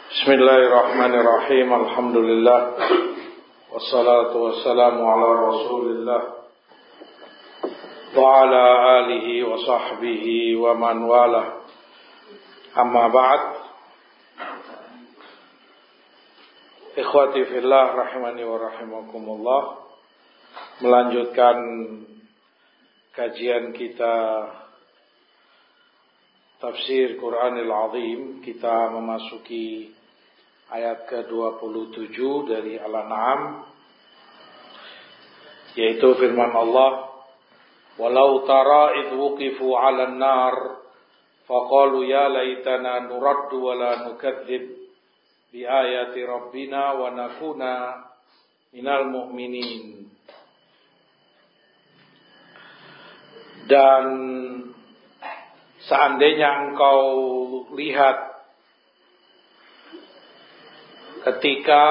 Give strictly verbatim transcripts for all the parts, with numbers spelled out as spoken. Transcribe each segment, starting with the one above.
Bismillahirrahmanirrahim. Alhamdulillah. Wassalatu wassalamu ala Rasulillah wa ala alihi wa sahbihi wa man wala. Amma ba'd. Ikhwati fillah rahimani wa rahimakumullah. Melanjutkan kajian kita Tafsir Quranil Azim, kita memasuki ayat ke dua puluh tujuh dari Al-An'am, yaitu firman Allah, "Walau tara idh wuqifu 'alan nar faqalu ya laitana nuraddu wa la nukadzdzib bi ayati rabbina wa nakuna minal mu'minin." Dan seandainya engkau lihat ketika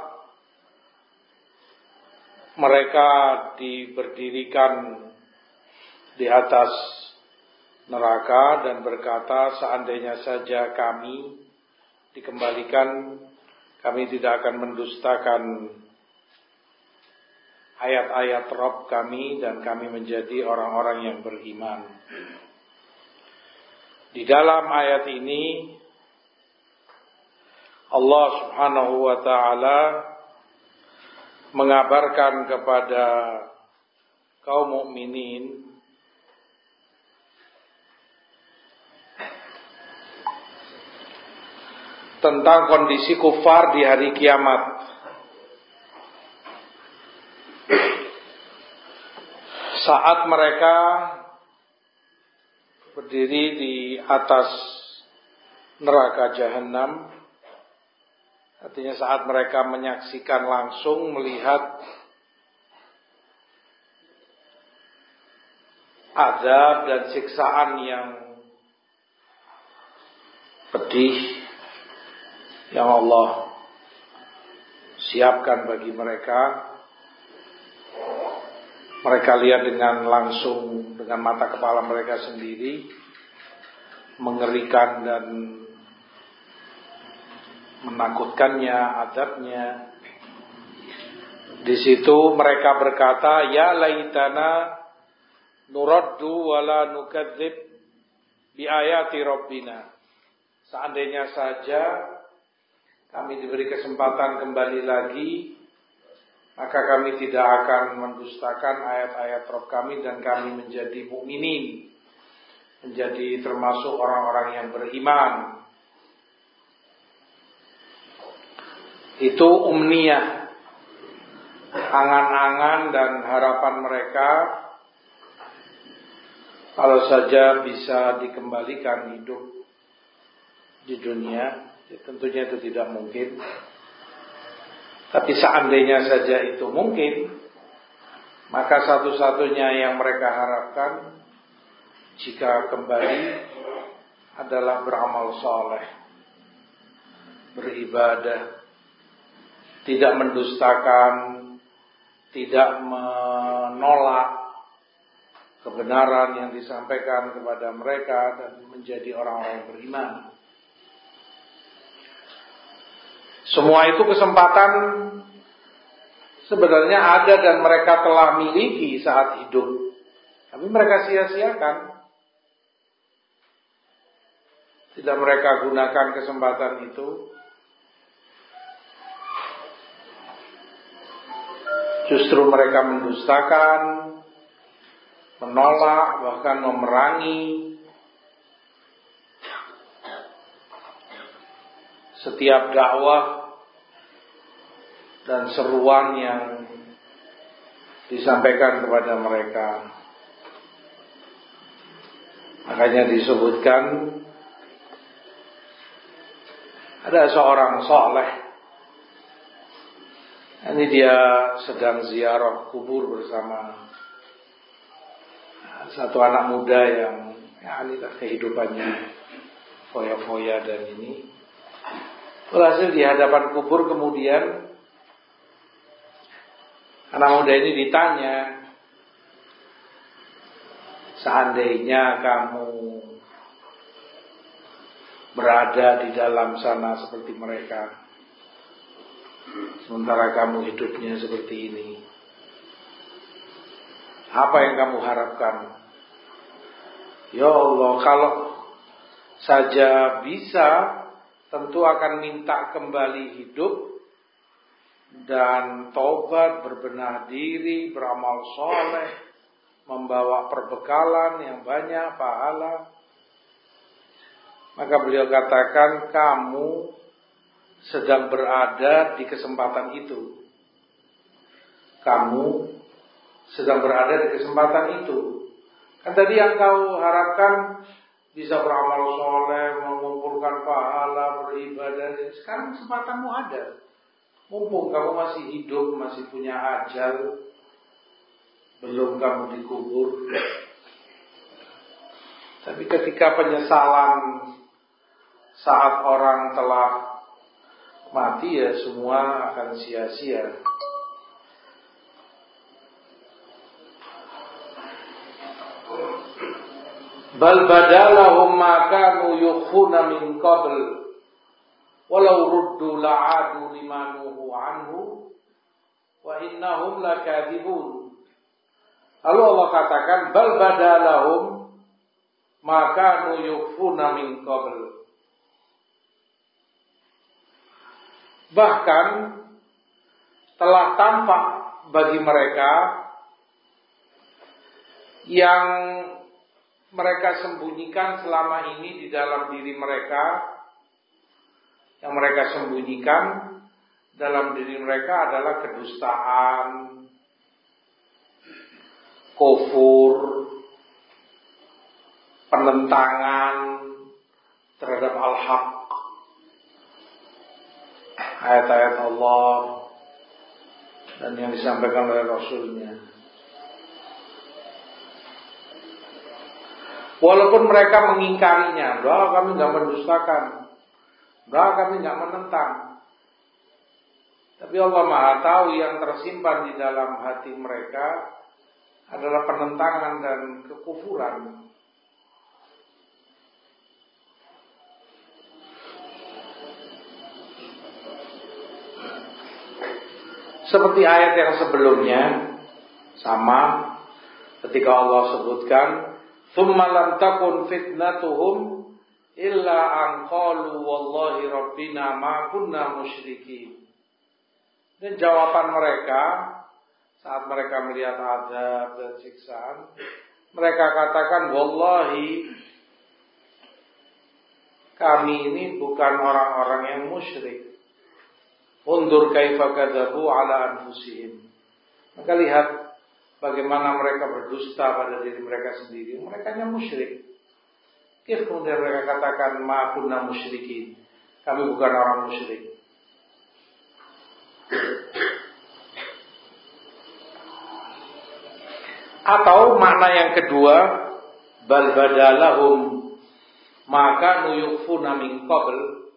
mereka diberdirikan di atas neraka dan berkata, seandainya saja kami dikembalikan, kami tidak akan mendustakan ayat-ayat Rabb kami dan kami menjadi orang-orang yang beriman. Di dalam ayat ini Allah Subhanahu wa ta'ala mengabarkan kepada kaum mukminin tentang kondisi kufar di hari kiamat. Saat mereka berdiri di atas neraka jahanam, artinya saat mereka menyaksikan langsung, melihat azab dan siksaan yang pedih yang Allah siapkan bagi mereka. Mereka lihat dengan langsung, dengan mata kepala mereka sendiri, mengerikan dan menakutkannya azabnya. Di situ mereka berkata, ya laitana nuraddu wala nukadzdzib bi ayati rabbina. Seandainya saja kami diberi kesempatan kembali lagi, maka kami tidak akan mendustakan ayat-ayat Rabb kami dan kami menjadi mukminin, menjadi termasuk orang-orang yang beriman. Itu umniyah, angan-angan dan harapan mereka kalau saja bisa dikembalikan hidup di dunia. Ya, tentunya itu tidak mungkin. Tapi seandainya saja itu mungkin, maka satu-satunya yang mereka harapkan jika kembali adalah beramal soleh, beribadah, tidak mendustakan, tidak menolak kebenaran yang disampaikan kepada mereka dan menjadi orang-orang yang beriman. Semua itu kesempatan sebenarnya ada dan mereka telah miliki saat hidup, tapi mereka sia-siakan. Tidak mereka gunakan kesempatan itu. Justru mereka mendustakan, menolak, bahkan memerangi setiap dakwah dan seruan yang disampaikan kepada mereka. Makanya disebutkan ada seorang saleh, ini dia sedang ziarah kubur bersama satu anak muda yang ya inilah kehidupannya foya-foya dan ini. Walhasil di hadapan kubur kemudian anak muda ini ditanya, seandainya kamu berada di dalam sana seperti mereka, sementara kamu hidupnya seperti ini. Apa yang kamu harapkan? Ya Allah, kalau saja bisa, tentu akan minta kembali hidup dan taubat, berbenah diri, beramal soleh, membawa perbekalan yang banyak, pahala. Maka beliau katakan, kamu sedang berada di kesempatan itu. Kamu sedang berada di kesempatan itu. Kan tadi yang kau harapkan bisa beramal soleh, mengumpulkan pahala, beribadah. Sekarang kesempatanmu ada. Mumpung kamu masih hidup, masih punya ajal, belum kamu dikubur. Tapi ketika penyesalan saat orang telah mati, ya semua akan sia-sia. Bal badalahum ma kanu yukhfuna min qabl walau ruddu la'adu limanuhu anhu wa innahum lakadzibun. Lalu Allah katakan, bal badalahum ma kanu yukhfuna min qabl. Bahkan telah tampak bagi mereka yang mereka sembunyikan selama ini di dalam diri mereka. Yang mereka sembunyikan dalam diri mereka adalah kedustaan, kufur, penentangan terhadap al-haq, ayat-ayat Allah dan yang disampaikan oleh Rasulnya. Walaupun mereka mengingkarinya, doa kami nggak mendustakan, doa kami nggak menentang, tapi Allah Maha tahu yang tersimpan di dalam hati mereka adalah penentangan dan kekufuran. Seperti ayat yang sebelumnya, sama ketika Allah sebutkan, "Tsumma lam takun fitnatuhum illa an qalu wallahi rabbina ma kunna musyrikin." Dan jawaban mereka saat mereka melihat azab dan siksaan, mereka katakan, wallahi kami ini bukan orang-orang yang musyrik. Undur kaifa kadzabu ala anfusihim. Maka lihat bagaimana mereka berdusta pada diri mereka sendiri. Mereka hanya musyrik. Kif kemudian mereka katakan ma kunna musyrikin. Kami bukan orang musyrik. Atau makna yang kedua, bal badalahum maka nuyukfuna min qabl,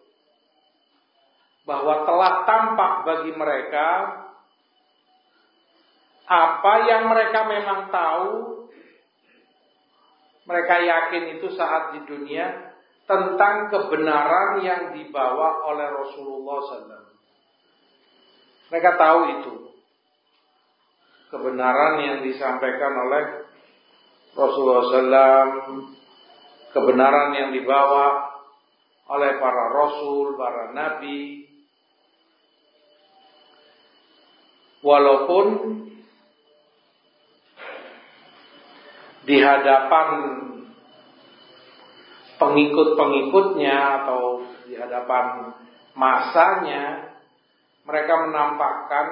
bahwa telah tampak bagi mereka apa yang mereka memang tahu, mereka yakin itu saat di dunia tentang kebenaran yang dibawa oleh Rasulullah sallallahu alaihi wasallam. Mereka tahu itu kebenaran yang disampaikan oleh Rasulullah sallallahu alaihi wasallam, kebenaran yang dibawa oleh para rasul, para nabi. Walaupun di hadapan pengikut-pengikutnya atau di hadapan masanya, mereka menampakkan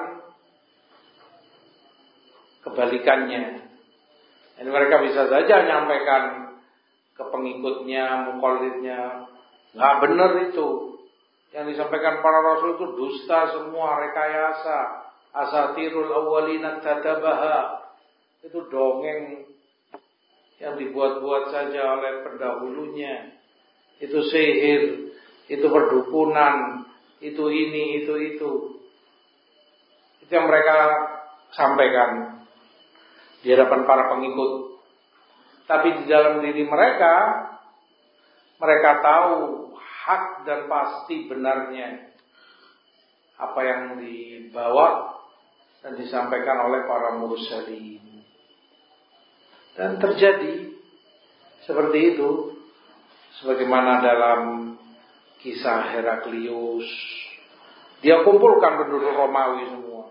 kebalikannya. Dan mereka bisa saja menyampaikan ke pengikutnya, mukallidnya, nggak benar itu. Yang disampaikan para rasul itu dusta semua, rekayasa, asatirul awwalina tatabaha. Itu dongeng yang dibuat-buat saja oleh pendahulunya. Itu sihir, itu perdukunan, itu ini, itu itu. Itu yang mereka sampaikan di hadapan para pengikut. Tapi di dalam diri mereka, mereka tahu hak dan pasti benarnya apa yang dibawa dan disampaikan oleh para mursalin. Dan terjadi seperti itu, sebagaimana dalam kisah Heraklius. Dia kumpulkan penduduk Romawi semua.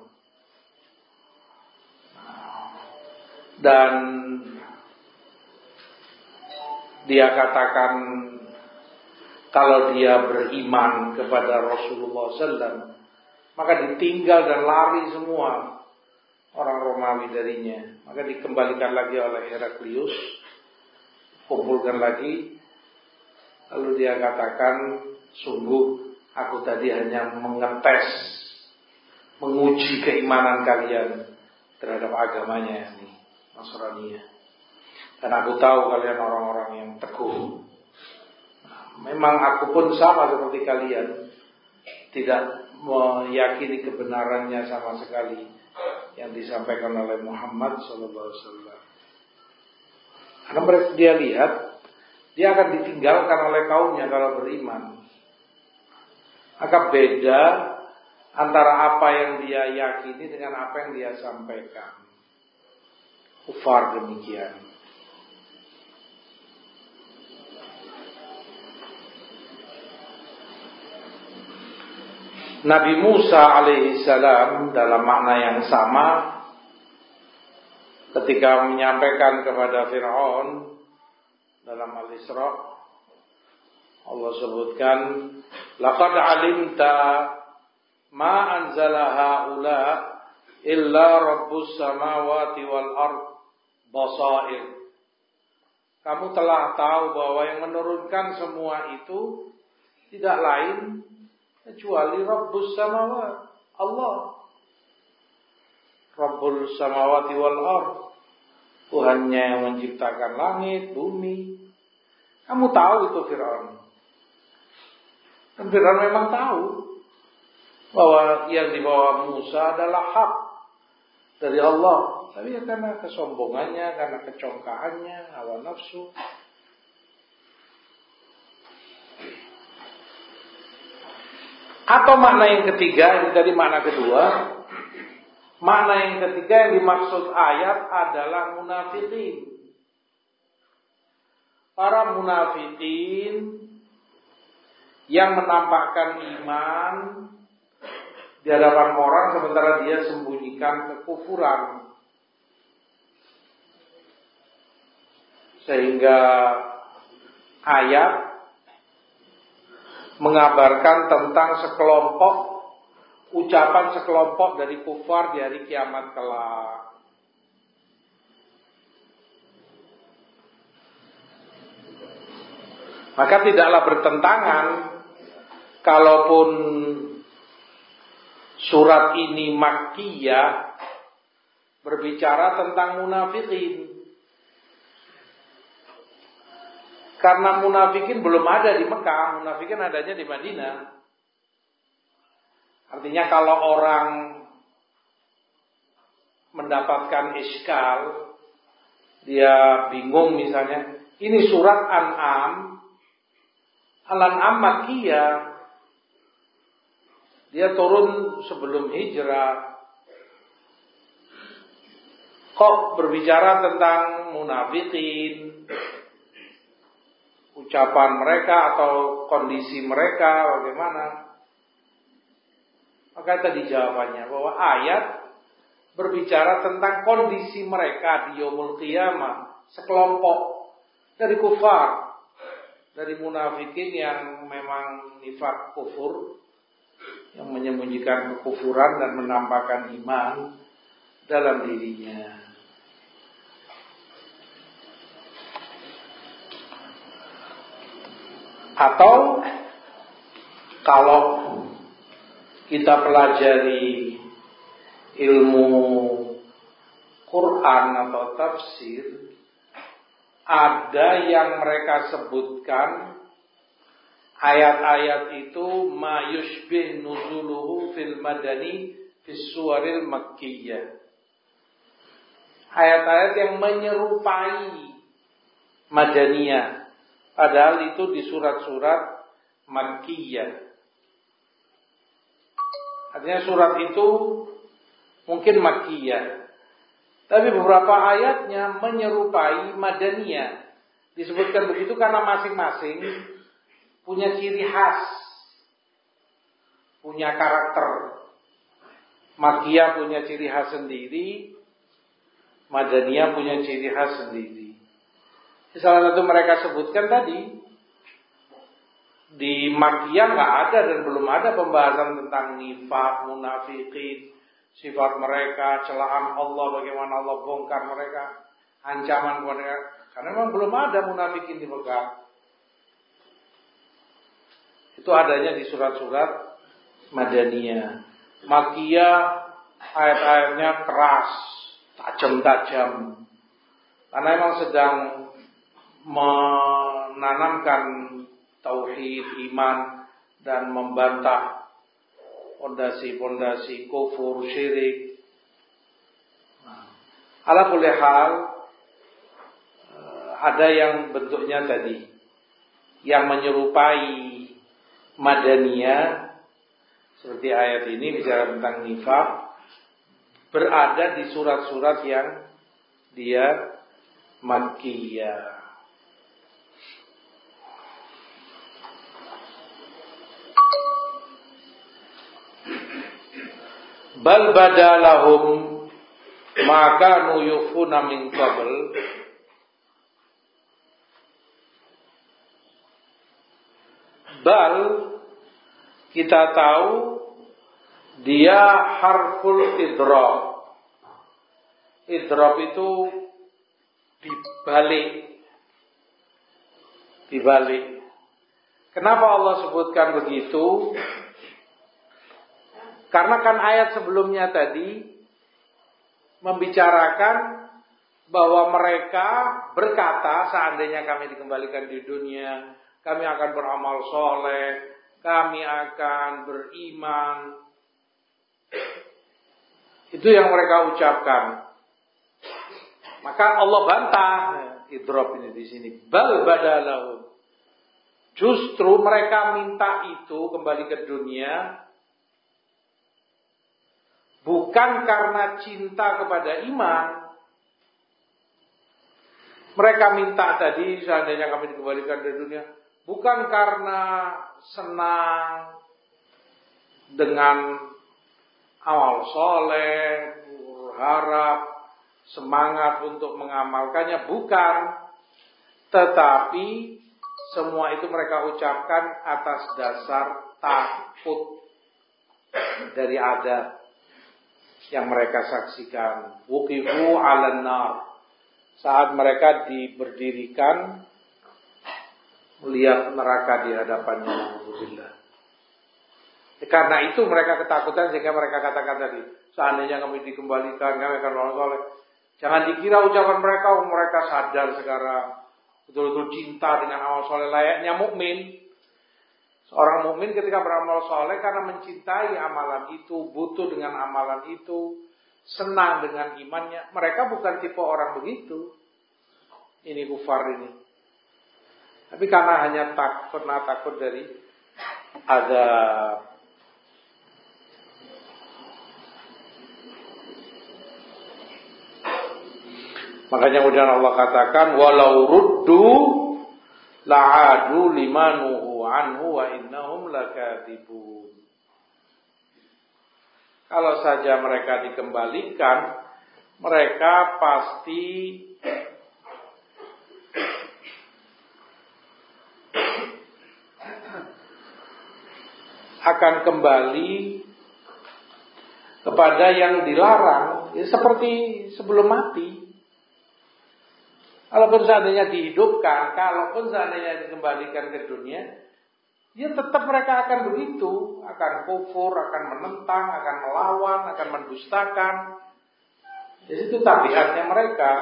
Dan dia katakan kalau dia beriman kepada Rasulullah sallallahu alaihi wasallam, maka ditinggal dan lari semua orang Romawi darinya. Maka dikembalikan lagi oleh Heraklius, kumpulkan lagi. Lalu dia katakan, sungguh aku tadi hanya mengetes, menguji keimanan kalian terhadap agamanya ini, Nasraniyah. Dan aku tahu kalian orang-orang yang teguh. Nah, memang aku pun sama seperti kalian, tidak meyakini kebenarannya sama sekali yang disampaikan oleh Muhammad sallallahu alaihi wasallam. Karena mereka dia lihat dia akan ditinggalkan oleh kaumnya kalau beriman. Maka beda antara apa yang dia yakini dengan apa yang dia sampaikan. Kufar demikian. Nabi Musa alaihissalam dalam makna yang sama ketika menyampaikan kepada Fir'aun dalam Al-Isra, Allah sebutkan, laqad alimta ma anzala haula illa rabbus samawati wal ard basair. Kamu telah tahu bahwa yang menurunkan semua itu tidak lain kecuali Rabbus samawat, Allah. Rabbul samawati wal ard, Tuhannya yang menciptakan langit, bumi. Kamu tahu itu Fir'aun. Dan Fir'aun memang tahu bahwa yang dibawa Musa adalah hak dari Allah. Tapi ya karena kesombongannya, karena kecongkaannya, hawa nafsu. Atau makna yang ketiga, ini tadi makna kedua. Makna yang ketiga yang dimaksud ayat adalah munafikin. Para munafikin yang menampakkan iman di hadapan orang sementara dia sembunyikan kekufuran. Sehingga ayat mengabarkan tentang sekelompok ucapan sekelompok dari kufar di hari kiamat kelak. Maka tidaklah bertentangan kalaupun surat ini Makkiyah berbicara tentang munafikin. Karena munafikin belum ada di Mekah, munafikin adanya di Madinah. Artinya kalau orang mendapatkan iskal, dia bingung misalnya, ini surat An'am, Al-An'am Makkiyah, dia turun sebelum hijrah. Kok berbicara tentang munafikin? Ucapan mereka atau kondisi mereka bagaimana? Maka tadi jawabannya bahwa ayat berbicara tentang kondisi mereka di yaumul qiyamah, sekelompok dari kufar, dari munafikin yang memang nifak kufur, yang menyembunyikan kekufuran dan menampakkan iman dalam dirinya. Atau kalau kita pelajari ilmu Quran atau tafsir, ada yang mereka sebutkan ayat-ayat itu ma yushbih nuzuluhu fil madani fis suwaril makkiyah. Ayat-ayat yang menyerupai Madaniyah. Padahal itu di surat-surat Makkiyah. Artinya surat itu mungkin Makkiyah, tapi beberapa ayatnya menyerupai Madaniyah. Disebutkan begitu karena masing-masing punya ciri khas, punya karakter. Makkiyah punya ciri khas sendiri, Madaniyah punya ciri khas sendiri. Salah satu mereka sebutkan tadi, di Makkiyah nggak ada dan belum ada pembahasan tentang nifaq, munafiqin, sifat mereka, celaan Allah, bagaimana Allah bongkar mereka, ancaman mereka. Karena memang belum ada munafikin di Mekah. Itu adanya di surat-surat Madaniyah. Makkiyah ayat-ayatnya keras, tajam-tajam. Karena memang sedang menanamkan tauhid, iman, dan membantah pondasi-pondasi kufur, syirik. Ala kulli hal, ada yang bentuknya tadi, yang menyerupai Madaniyah, seperti ayat ini bicara tentang nifaq, berada di surat-surat yang dia Makkiyah. Bal badalahum ma kanu yukhfuna min qabl. Bal, kita tahu dia harful idrob. Idrob itu dibalik. Dibalik. Kenapa Allah sebutkan begitu? Karena kan ayat sebelumnya tadi membicarakan bahwa mereka berkata, seandainya kami dikembalikan di dunia, kami akan beramal soleh, kami akan beriman. Itu yang mereka ucapkan. Maka Allah bantah, idrob ini di sini. Bal badalahum. Justru mereka minta itu kembali ke dunia bukan karena cinta kepada iman. Mereka minta tadi, seandainya kami dikembalikan dari dunia, bukan karena senang dengan amal soleh, berharap, semangat untuk mengamalkannya, bukan. Tetapi semua itu mereka ucapkan atas dasar takut dari adab yang mereka saksikan. Wuqifu 'alan nar. Saat mereka diberdirikan melihat neraka di hadapannya. Alhamdulillah. Karena itu mereka ketakutan sehingga mereka katakan tadi, seandainya kami dikembalikan, kami akan beramal soleh. Jangan dikira ucapan mereka, mereka sadar sekarang, betul-betul cinta dengan amal soleh layaknya mukmin. Seorang mukmin ketika beramal soleh karena mencintai amalan itu, butuh dengan amalan itu, senang dengan imannya. Mereka bukan tipe orang begitu. Ini kufar ini. Tapi karena hanya takut, nah takut dari azab. Makanya kemudian Allah katakan, walau ruddu la'adu limanuhu anhu wa innahum lakadzibun. Kalau saja mereka dikembalikan, mereka pasti akan kembali kepada yang dilarang, ya seperti sebelum mati. Kalaupun seandainya dihidupkan, kalaupun seandainya dikembalikan ke dunia, ya tetap mereka akan begitu, akan kufur, akan menentang, akan melawan, akan mendustakan. Jadi itu tabiatnya mereka.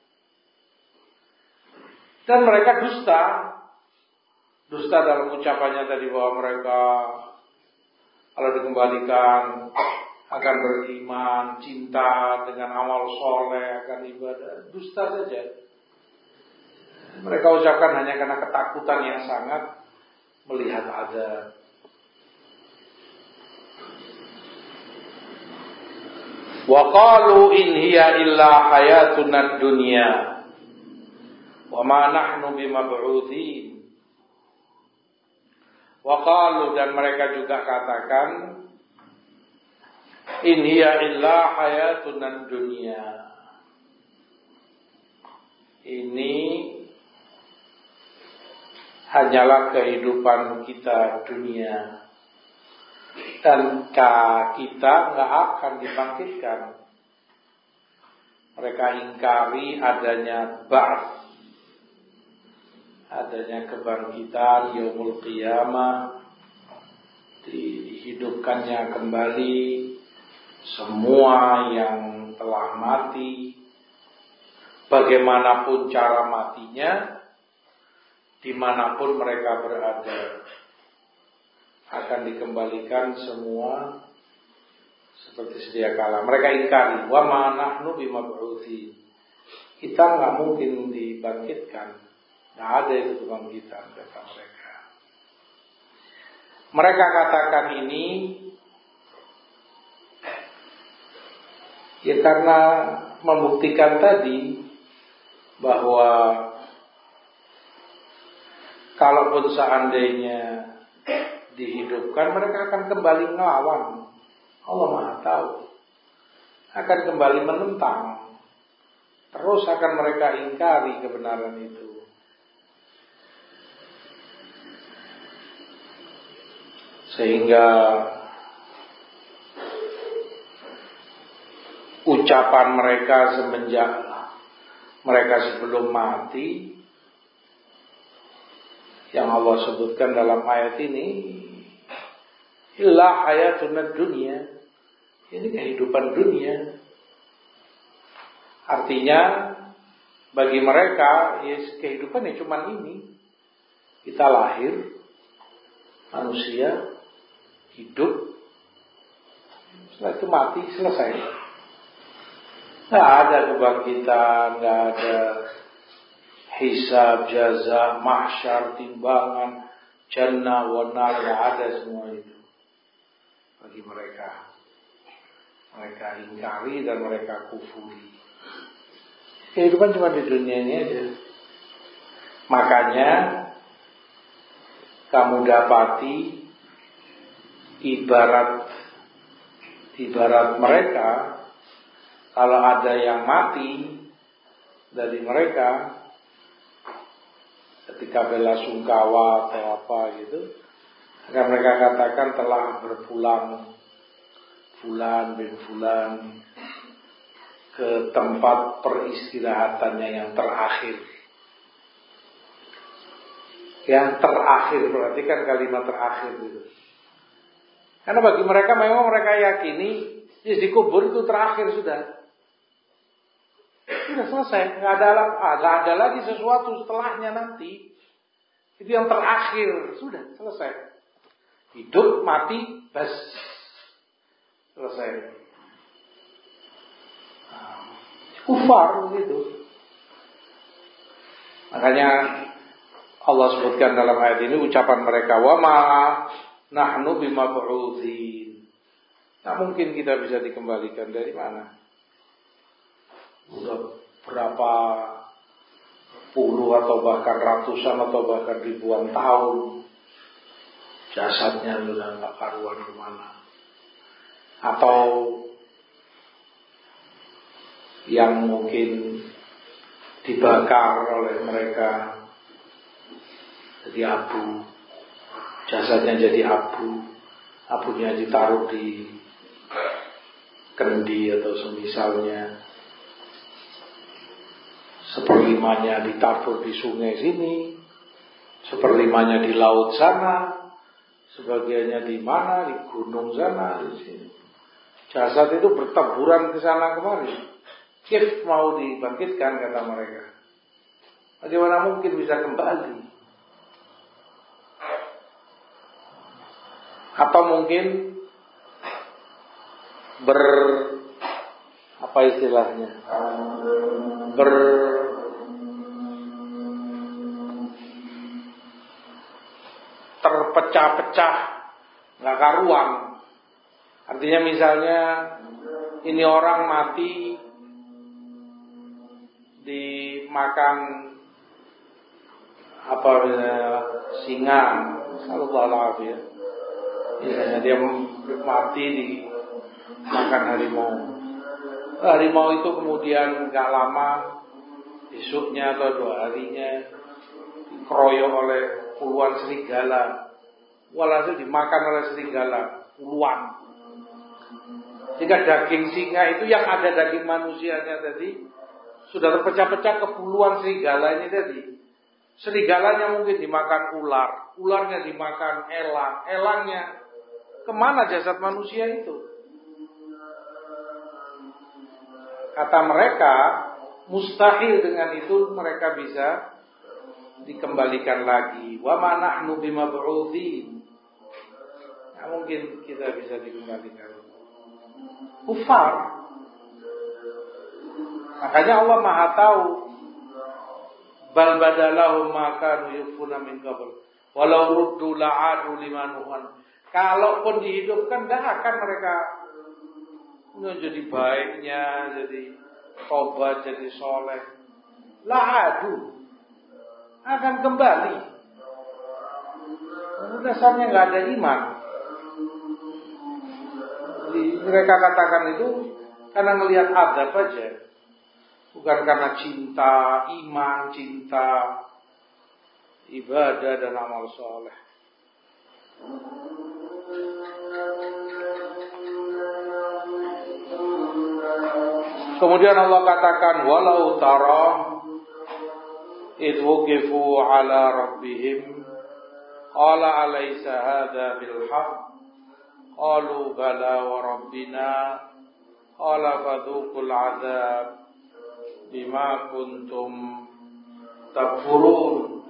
Dan mereka dusta. Dusta dalam ucapannya tadi bahwa mereka kalau dikembalikan akan beriman, cinta dengan amal soleh, akan ibadah. Dusta saja. Mereka ucapkan hanya karena ketakutan yang sangat melihat azab. Wa qalu in hiya illa hayatuna dunya wa ma nahnu bimab'utsin. Wa qalu, dan mereka juga katakan, in hiya illa hayatuna dunya. Ini hanyalah kehidupan kita dunia, dan kita nggak akan dibangkitkan. Mereka ingkari adanya ba'ats, adanya kebangkitan yaumul qiyamah, dihidupkannya kembali semua yang telah mati, bagaimanapun cara matinya, dimanapun mereka berada, akan dikembalikan semua seperti sedia kala. Mereka ingkari, wa ma nahnu bimab'utsin. Kita nggak mungkin dibangkitkan, nggak ada itu kebangkitan, kata mereka. Mereka katakan ini ya karena membuktikan tadi bahwa kalaupun seandainya dihidupkan, mereka akan kembali ngelawan. Allah Maha tahu. Akan kembali menentang. Terus akan mereka ingkari kebenaran itu. Sehingga ucapan mereka semenjak mereka sebelum mati, yang Allah sebutkan dalam ayat ini, illa hayatuna dunya, ini kehidupan dunia. Artinya bagi mereka ya kehidupan ya cuma ini. Kita lahir, manusia, hidup, setelah itu mati, selesai. Nggak ada kebangkitan, nggak ada hisab, jaza, mahsyar, timbangan, jannah, wanar, nggak ada semua itu bagi mereka. Mereka ingkari dan mereka kufuri. Kehidupan cuma di dunia ini aja. Makanya kamu dapati ibarat ibarat mereka, kalau ada yang mati dari mereka ketika bela sungkawa atau apa gitu, akan mereka katakan telah berpulang fulan bin fulan ke tempat peristirahatannya yang terakhir. Yang terakhir, berarti kan kalimat terakhir gitu. Karena bagi mereka memang mereka yakini ya, di kubur itu terakhir sudah. Sudah selesai, nggak ada, ah, nggak ada lagi sesuatu setelahnya nanti. Itu yang terakhir, sudah selesai. Hidup, mati, bas, selesai. Nah, kufar begitu. Makanya Allah sebutkan dalam ayat ini ucapan mereka, wa ma nahnu bimab'utsin. Nah, mungkin kita bisa dikembalikan dari mana? Udah berapa puluh atau bahkan ratusan atau bahkan ribuan tahun jasadnya sudah nggak karuan kemana. Atau yang mungkin dibakar oleh mereka jadi abu, jasadnya jadi abu, abunya ditaruh di kendi atau semisalnya, seperlimanya ditaruh di sungai sini, seperlimanya di laut sana, sebagiannya di mana, di gunung sana, di sini. Jasad itu bertaburan ke sana kemari. Kif mau dibangkitkan, kata mereka. Bagaimana mungkin bisa kembali? Atau mungkin ber apa istilahnya? Ber ter terpecah-pecah, nggak karuan. Artinya misalnya ini orang mati dimakan apa singa, sallallahu alaihi wasallam. Ya, dia mati dimakan harimau. Harimau itu kemudian nggak lama, besoknya atau dua harinya dikeroyok oleh puluhan serigala. Walhasil dimakan oleh serigala puluhan. Jika daging singa itu yang ada daging manusianya tadi sudah terpecah-pecah ke puluhan serigala ini tadi. Serigalanya mungkin dimakan ular, ularnya dimakan elang, elangnya kemana jasad manusia itu? Kata mereka, mustahil dengan itu mereka bisa dikembalikan lagi. Wa ma nahnu bimab'udhin. Nah, mungkin kita bisa dikembalikan. Kufar. Makanya Allah Maha tahu. Bal badalahum ma kanu yufuna min qabl. Walau ruddu la'adu limanuhan. Kalaupun dihidupkan, tidak akan mereka jadi baiknya, jadi tobat, jadi soleh. La'adu akan kembali. Karena dasarnya nggak ada iman. Jadi, mereka katakan itu karena melihat azab aja, bukan karena cinta, iman, cinta, ibadah dan amal soleh. Kemudian Allah katakan, walau tara idh wuqifu ala rabbihim qala alaysa hadha bil haqq qalu bala wa rabbina qala fadhuqul adzab bima kuntum takfurun.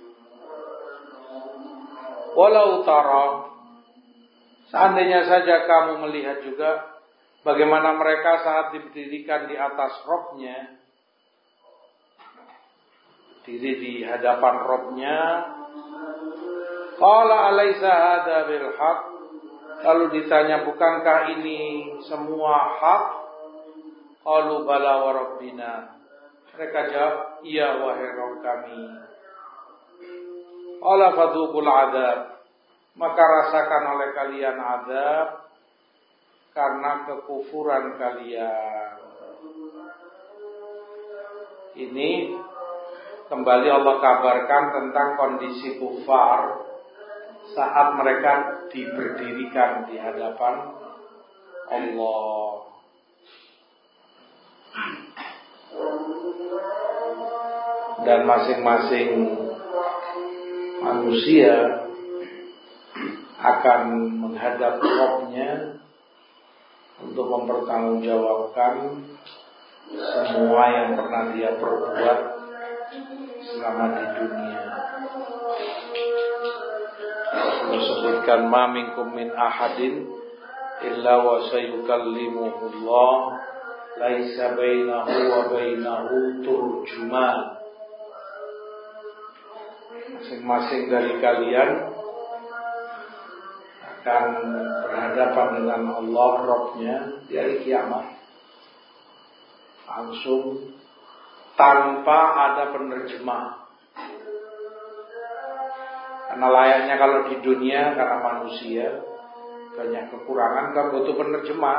Walau tara, seandainya saja kamu melihat juga bagaimana mereka saat diberdirikan di atas Robnya, diri di hadapan Robnya. Qala alaysa hadha bil haq, lalu ditanya bukankah ini semua hak? Qalu bala wa rabbina, mereka jawab iya wahai Rabb kami. Qala fadhuqul adzab, maka rasakan oleh kalian azab karena kekufuran kalian. Ini kembali Allah kabarkan tentang kondisi kufar saat mereka diberdirikan di hadapan Allah. Dan masing-masing manusia akan menghadap Rabb-Nya untuk mempertanggungjawabkan semua yang pernah dia perbuat selama di dunia. Allah sebutkan ma minkum min ahadin illa wa sayukallimuhullah laisa bainahu wa bainahu turjuman. Masing-masing dari kalian akan berhadapan dengan Allah Rabb-Nya di hari kiamat langsung tanpa ada penerjemah. Karena layaknya kalau di dunia karena manusia banyak kekurangan, kan butuh penerjemah.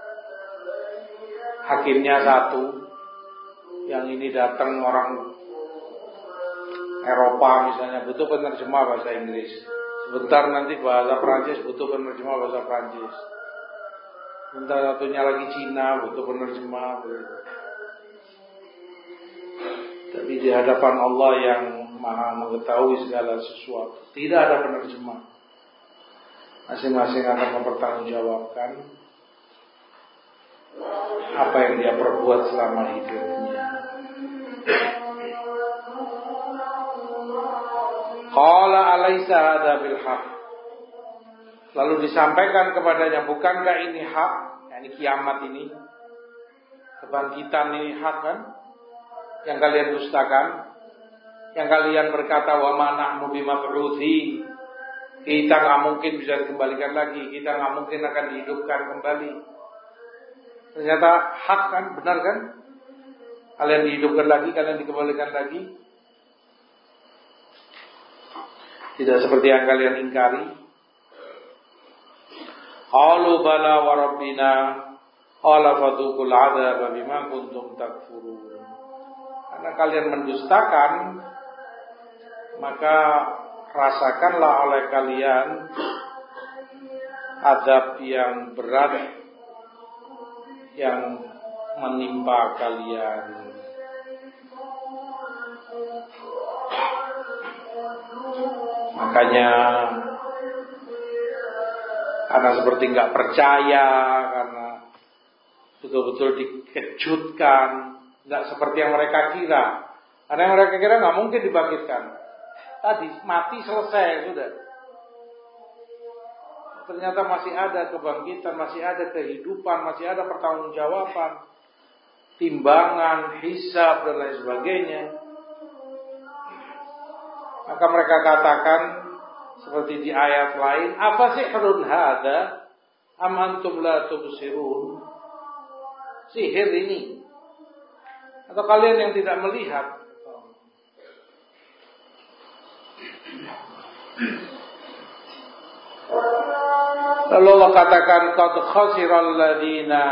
Hakimnya satu, yang ini datang orang Eropa misalnya butuh penerjemah bahasa Inggris. Sebentar nanti bahasa Prancis butuh penerjemah bahasa Prancis. Sebentar satunya lagi Cina butuh penerjemah. Tapi di hadapan Allah yang Maha mengetahui segala sesuatu, tidak ada penerjemah. Masing-masing akan mempertanggungjawabkan apa yang dia perbuat selama hidupnya. Qala alaysa hadza bil haqq, lalu disampaikan kepadanya, bukankah ini hak? Yani kiamat ini, kebangkitan ini hak kan? Yang kalian dustakan, yang kalian berkata wa ma nahnu bimab'utsin, Kita nggak mungkin bisa dikembalikan lagi, kita nggak mungkin akan dihidupkan kembali. Ternyata hak kan, benar kan? Kalian dihidupkan lagi, kalian dikembalikan lagi. Tidak seperti yang kalian ingkari. Qalu bala wa rabbina qala fadhuqul 'adzaba bima kuntum takfurun. Karena kalian mendustakan, maka rasakanlah oleh kalian azab yang berat yang menimpa kalian. Makanya karena seperti nggak percaya, karena betul-betul dikejutkan, nggak seperti yang mereka kira. Karena yang mereka kira nggak mungkin dibangkitkan. Tadi mati selesai sudah. Ternyata masih ada kebangkitan, masih ada kehidupan, masih ada pertanggungjawaban, timbangan, hisab dan lain sebagainya. Maka mereka katakan seperti di ayat lain, apa sihrun hadza am antum la tubsirun? Sihir ini atau kalian yang tidak melihat? Lalu Allah katakan qad khasiral ladina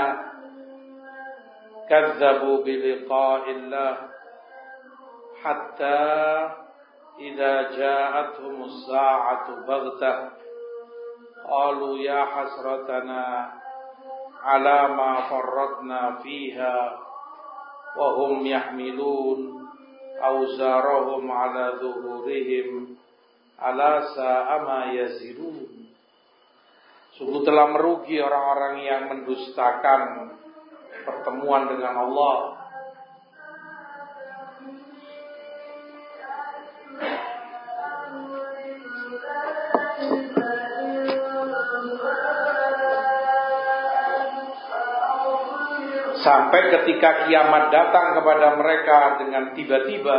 kadzabu bi liqa'illah hatta idza ja'atuhumus sa'atu baghtah qalu ya hasratana ala ma farratna fiha wa hum yahmilun awzarahum ala dhuhurihim ala sa'a ma yazirun. Sungguh telah merugi orang-orang yang mendustakan pertemuan dengan Allah. Sampai ketika kiamat datang kepada mereka dengan tiba-tiba,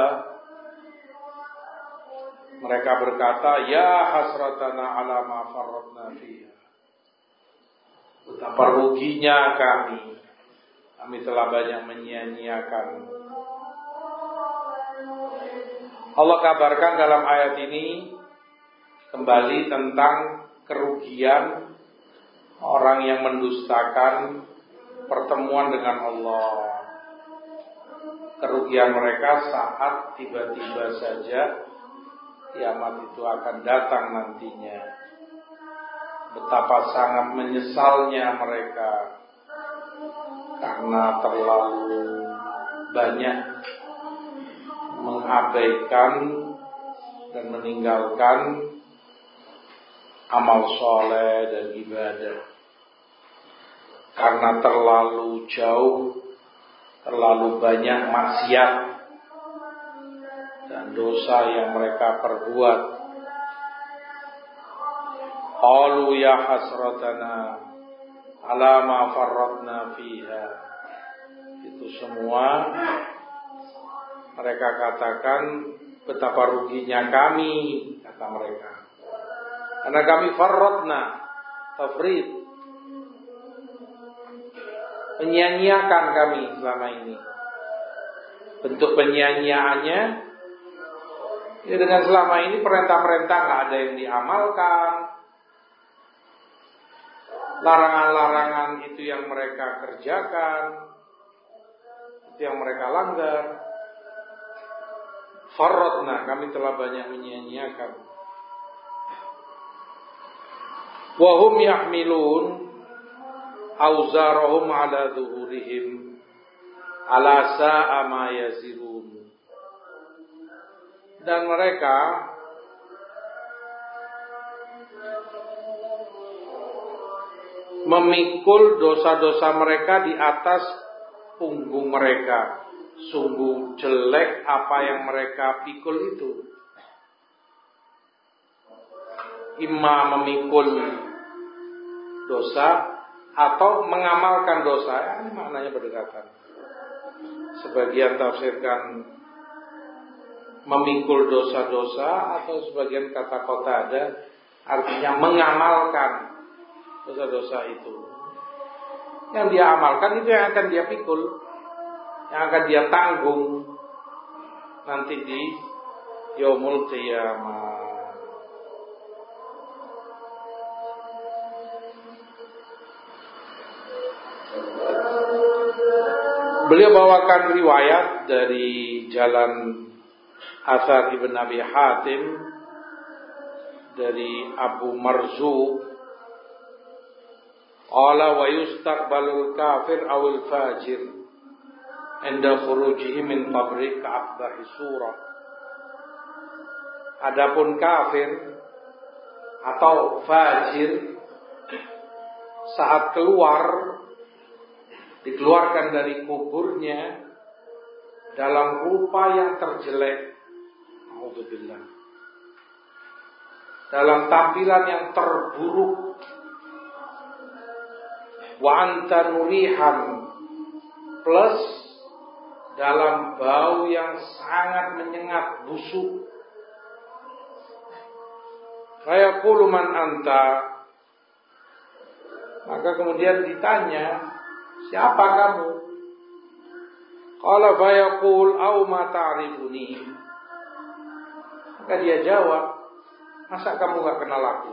mereka berkata, ya hasratana ala ma farratna fiha. Betapa ruginya kami, kami telah banyak menyia-nyiakan. Allah kabarkan dalam ayat ini kembali tentang kerugian orang yang mendustakan pertemuan dengan Allah. Kerugian mereka saat tiba-tiba saja kiamat itu akan datang nantinya. Betapa sangat menyesalnya mereka karena terlalu banyak mengabaikan dan meninggalkan amal soleh dan ibadah. Karena terlalu jauh, terlalu banyak maksiat dan dosa yang mereka perbuat. Qalu ya hasratana ala ma farratna fiha. Itu semua mereka katakan betapa ruginya kami, kata mereka. Karena kami farratna, tafrid, menyia-nyiakan kami selama ini. Bentuk penyia-nyiaannya ya dengan selama ini perintah-perintah nggak ada yang diamalkan. Larangan-larangan itu yang mereka kerjakan, itu yang mereka langgar. Farratna, kami telah banyak menyia-nyiakan. Wahum yahmilun auzarahum ala zuhurihim ala sa'a ma yazirun. Dan mereka memikul dosa-dosa mereka di atas punggung mereka. Sungguh jelek apa yang mereka pikul itu. Imma memikul dosa atau mengamalkan dosa. Ini maknanya berdekatan. Sebagian tafsirkan memikul dosa-dosa, atau sebagian kata kota ada artinya mengamalkan dosa-dosa itu. Yang dia amalkan itu yang akan dia pikul, yang akan dia tanggung nanti di yaumul qiyamah. Beliau bawakan riwayat dari jalan Athar Ibn Abi Hatim dari Abu Marzuq, qala wa yustaqbalul kafir awil fajir inda khurujihi min qabri ka'abbahi surah. Adapun kafir atau fajir saat keluar, dikeluarkan dari kuburnya dalam rupa yang terjelek, Alhamdulillah, dalam tampilan yang terburuk, wa anta nurihan, plus dalam bau yang sangat menyengat, busuk. Fayaqulu man anta, maka kemudian ditanya, siapa kamu? Qala fayaqul au ma ta'rifuni. Maka dia jawab, masa kamu enggak kenal aku?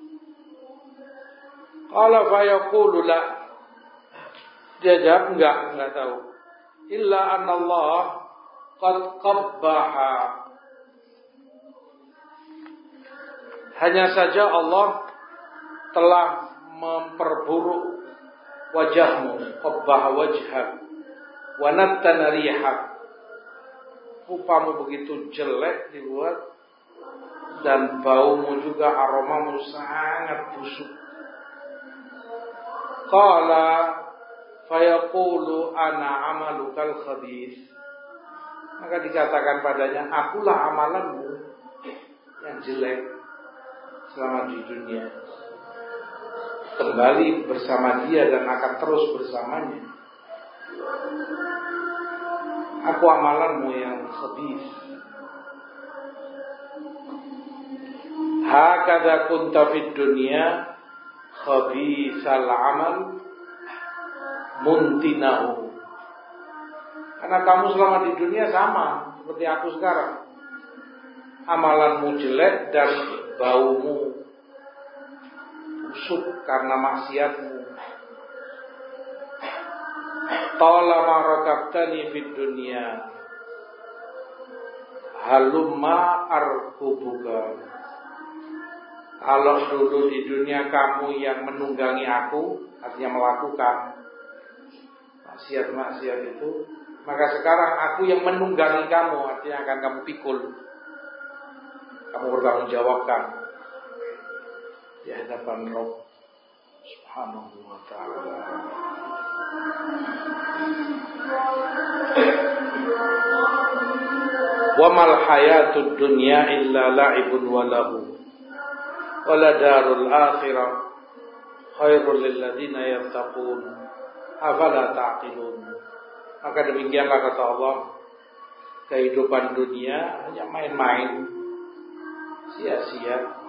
Qala fayaqulu la. Dia jawab, enggak, enggak tahu. Illa anna Allah qad qabbaha. Hanya saja Allah telah memperburuk wajahmu, qabbah wajhak, wa nattana rihak. Rupamu begitu jelek dibuat, dan baumu juga, aromamu sangat busuk. Qala fayaqulu ana amalukal khabith. Maka dikatakan padanya, akulah amalanmu yang jelek selama di dunia. Kembali bersama dia dan akan terus bersamanya. Aku amalanmu yang khabith. Hakadha kunta fid dunya khabithal amal muntinahu. Karena kamu selama di dunia sama seperti aku sekarang. Amalanmu jelek dan baumu busuk karena maksiatmu. Talama rakabtani fid dunya halumma arkubuka. Kalau dulu di dunia kamu yang menunggangi aku, artinya melakukan maksiat-maksiat itu, maka sekarang aku yang menunggangi kamu, artinya akan kamu pikul. Kamu bertanggung jawabkan di hadapan Rabb Subhanahu wa ta'ala. Wa mal hayatud dunya illa la'ibun wa lahu wa la darul akhirah khairul lil ladzina yattaqun afala ta'qilun. Maka demikianlah kata Allah, kehidupan dunia hanya main-main, sia-sia.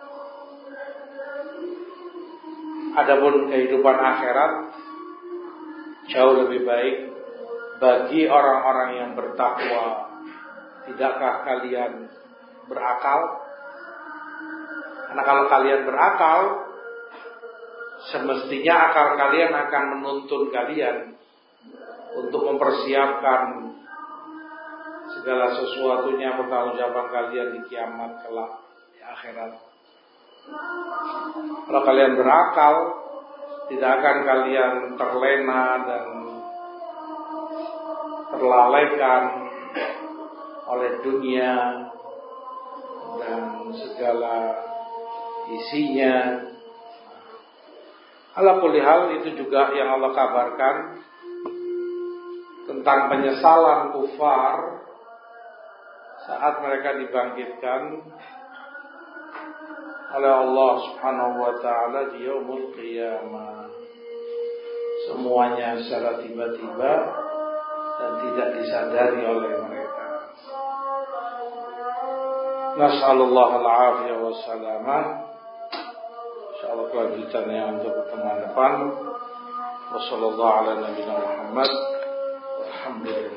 Adapun kehidupan akhirat jauh lebih baik bagi orang-orang yang bertakwa. Tidakkah kalian berakal? Karena kalau kalian berakal, semestinya akal kalian akan menuntun kalian untuk mempersiapkan segala sesuatunya, pertanggungjawaban kalian di kiamat kelak, di akhirat. Kalau kalian berakal, tidak akan kalian terlena dan terlalaikan oleh dunia dan segala isinya. Ala kulli hal, itu juga yang Allah kabarkan tentang penyesalan kufar saat mereka dibangkitkan oleh Allah Subhanahu wa ta'ala di yaumul qiyamah. Semuanya secara tiba-tiba dan tidak disadari oleh mereka. Nas'alullah al-afiyah wa salamah. insyaallah kelanjutannya untuk pertemuan depan. Wassallallahu ala nabiyina Muhammad. Alhamdulillah.